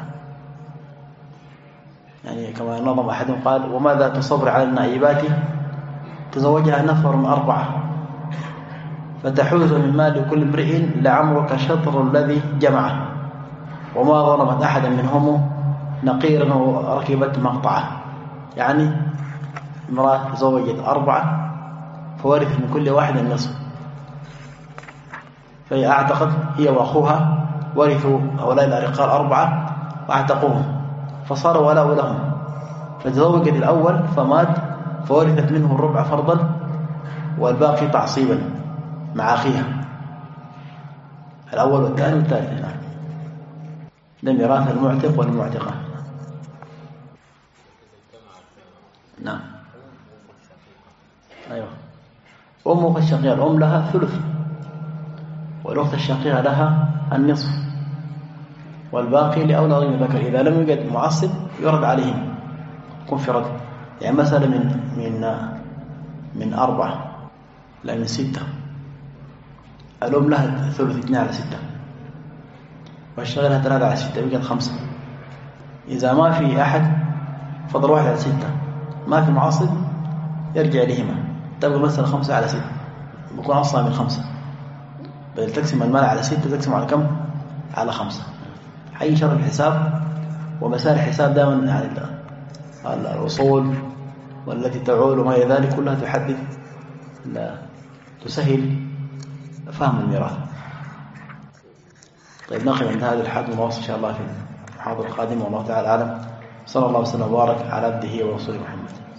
Speaker 1: يعني كما نظم أحدهم قال: وماذا تصبر على النائبات تزوجها نفر من أربعة فتحوز من مال كل امرئ لعمرك شطر الذي جمعه، وما ظلمت أحدا منهم نقيرا وركبت مقطعه. يعني امرأة تزوجت أربعة فورثت من كل واحد النصف، فهي أعتقد هي وأخوها ورثوا هؤلاء الأرقاء الأربعة وأعتقوهم فصار ولاء لهم، فتزوجت الأول فمات فورثت منه الربع فرضا والباقي تعصيبا مع أخيها الأول والثاني والثالث. نعم، ده ميراث المعتق والمعتقة. نعم، أيوة. أمك الشقيقة الأم لها ثلث، والأخت الشقيقة لها النصف، والباقي لأولى غير ذكر. إذا لم يوجد معصب يرد عليهم، يكون في رد. يعني مثلا من من من أربعة لا من ستة، الأم لها ثلث اثنين على ستة، والشقيقة لها ثلاثة على ستة، يوجد خمسة. إذا ما في أحد فضل واحد على ستة، ما في معصب يرجع لهما، تبقى مثلا خمسة على ستة، بيكون أصلا من خمسة. بدل تقسم المال على ستة تقسم على كم؟ على خمسة. حي شرط الحساب ومسائل الحساب دائما يعني الأصول والتي تعول وما إلى ذلك كلها تحدد لا تسهل فهم الميراث. طيب، نقف عند هذا الحد ونواصل إن شاء الله في المحاضرة القادمة، والله تعالى أعلم. صلى الله وسلم وبارك على عبده ورسوله محمد.